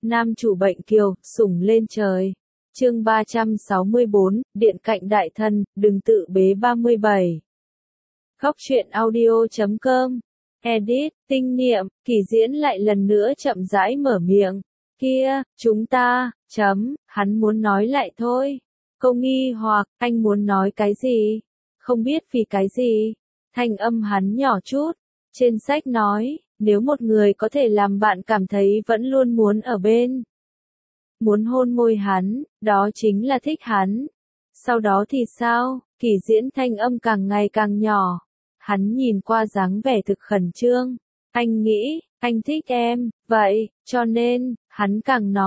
Nam chủ bệnh kiều, sủng lên trời. Chương 364, Điện cạnh đại thân, đừng tự bế 37. Góc truyện audio.com. Edit, tinh niệm, Kỳ Diễn lại lần nữa chậm rãi mở miệng. Kia, chúng ta, hắn muốn nói lại thôi. Câu nghi hoặc, anh muốn nói cái gì? Không biết vì cái gì? Thanh âm hắn nhỏ chút. Trên sách nói, nếu một người có thể làm bạn cảm thấy vẫn luôn muốn ở bên, muốn hôn môi hắn, đó chính là thích hắn. Sau đó thì sao? Kỳ Diễn thanh âm càng ngày càng nhỏ. Hắn nhìn qua dáng vẻ thực khẩn trương. Anh nghĩ, anh thích em, vậy, cho nên, hắn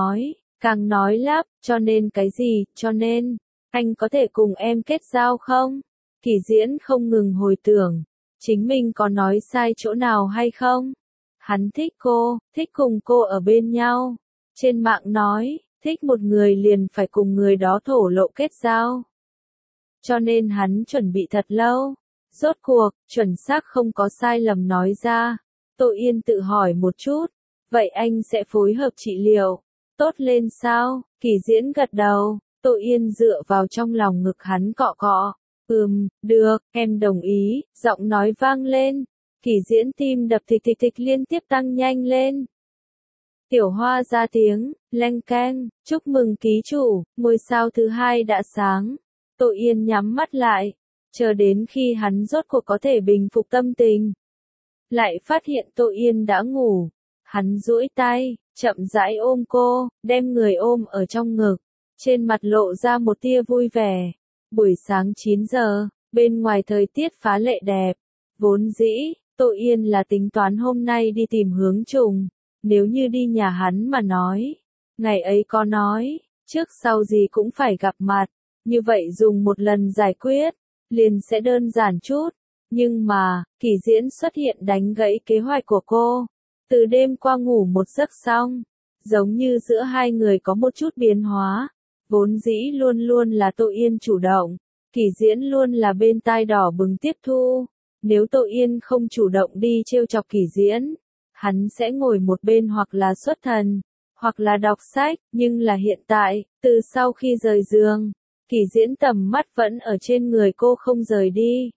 càng nói lắp, cho nên cái gì, cho nên, anh có thể cùng em kết giao không? Kỳ Diễn không ngừng hồi tưởng, chính mình có nói sai chỗ nào hay không? Hắn thích cô, thích cùng cô ở bên nhau. Trên mạng nói, thích một người liền phải cùng người đó thổ lộ kết giao. Cho nên hắn chuẩn bị thật lâu. Rốt cuộc, chuẩn xác không có sai lầm nói ra. Tô Yên tự hỏi một chút. Vậy anh sẽ phối hợp trị liệu. Tốt lên sao? Kỳ Diễn gật đầu. Tô Yên dựa vào trong lòng ngực hắn cọ cọ. Được, em đồng ý. Giọng nói vang lên. Kỳ Diễn tim đập thịch thịch thịch liên tiếp tăng nhanh lên. Tiểu Hoa ra tiếng, leng keng, chúc mừng ký chủ, ngôi sao thứ 2 đã sáng. Tô Yên nhắm mắt lại, chờ đến khi hắn rốt cuộc có thể bình phục tâm tình. Lại phát hiện Tô Yên đã ngủ. Hắn duỗi tay, chậm rãi ôm cô, đem người ôm ở trong ngực. Trên mặt lộ ra một tia vui vẻ. Buổi sáng 9 giờ, bên ngoài thời tiết phá lệ đẹp. Vốn dĩ, Tô Yên là tính toán hôm nay đi tìm Hướng Trùng. Nếu như đi nhà hắn mà nói, ngày ấy có nói, trước sau gì cũng phải gặp mặt, như vậy dùng một lần giải quyết, liền sẽ đơn giản chút. Nhưng mà, Kỳ Diễn xuất hiện đánh gãy kế hoạch của cô. Từ đêm qua ngủ một giấc xong, giống như giữa hai người có một chút biến hóa. Vốn dĩ luôn luôn là Tô Yên chủ động, Kỳ Diễn luôn là bên tai đỏ bừng tiếp thu. Nếu Tô Yên không chủ động đi trêu chọc Kỳ Diễn, hắn sẽ ngồi một bên hoặc là xuất thần, hoặc là đọc sách, nhưng là hiện tại, từ sau khi rời giường, Kỳ Diễn tầm mắt vẫn ở trên người cô không rời đi.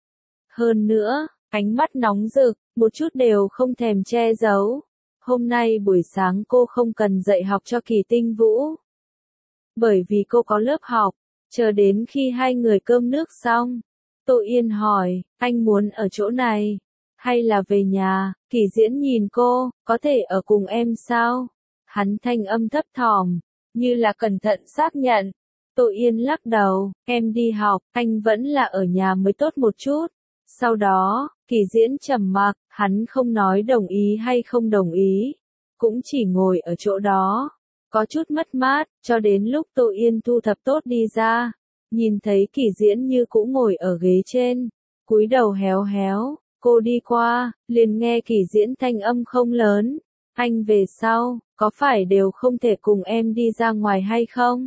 Hơn nữa, ánh mắt nóng rực, một chút đều không thèm che giấu. Hôm nay buổi sáng cô không cần dạy học cho Kỳ Tinh Vũ. Bởi vì cô có lớp học, chờ đến khi hai người cơm nước xong. Tô Yên hỏi, anh muốn ở chỗ này, hay là về nhà? Kỳ Diễn nhìn cô, có thể ở cùng em sao? Hắn thanh âm thấp thỏm, như là cẩn thận xác nhận. Tô Yên lắc đầu, em đi học, anh vẫn là ở nhà mới tốt một chút. Sau đó, Kỳ Diễn trầm mặc, hắn không nói đồng ý hay không đồng ý, cũng chỉ ngồi ở chỗ đó, có chút mất mát, cho đến lúc Tô Yên thu thập tốt đi ra, nhìn thấy Kỳ Diễn như cũ ngồi ở ghế trên, cúi đầu héo héo. Cô đi qua, liền nghe Kỳ Diễn thanh âm không lớn. Anh về sau, có phải đều không thể cùng em đi ra ngoài hay không?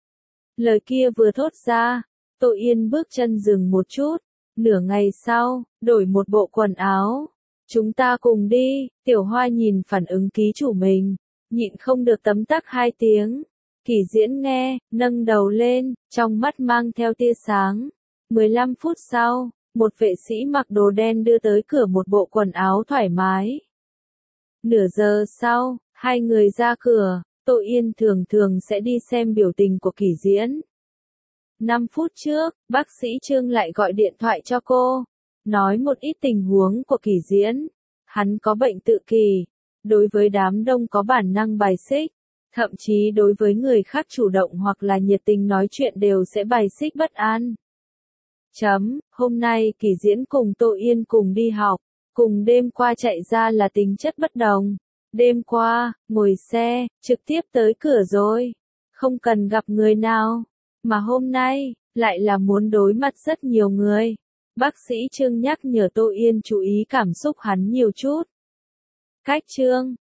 Lời kia vừa thốt ra, Tô Yên bước chân dừng một chút. Nửa ngày sau, đổi một bộ quần áo. Chúng ta cùng đi. Tiểu Hoa nhìn phản ứng ký chủ mình, nhịn không được tấm tắc 2 tiếng. Kỳ Diễn nghe, nâng đầu lên, trong mắt mang theo tia sáng. 15 phút sau, một vệ sĩ mặc đồ đen đưa tới cửa một bộ quần áo thoải mái. Nửa giờ sau, hai người ra cửa. Tô Yên thường thường sẽ đi xem biểu tình của Kỳ Diễn. 5 phút trước, bác sĩ Trương lại gọi điện thoại cho cô, nói một ít tình huống của Kỳ Diễn. Hắn có bệnh tự kỷ, đối với đám đông có bản năng bài xích, thậm chí đối với người khác chủ động hoặc là nhiệt tình nói chuyện đều sẽ bài xích bất an. Hôm nay Kỳ Diễn cùng Tô Yên cùng đi học, cùng đêm qua chạy ra là tính chất bất đồng. Đêm qua, ngồi xe, trực tiếp tới cửa rồi, không cần gặp người nào. Mà hôm nay, lại là muốn đối mặt rất nhiều người. Bác sĩ Trương nhắc nhở Tô Yên chú ý cảm xúc hắn nhiều chút. Cách Trương,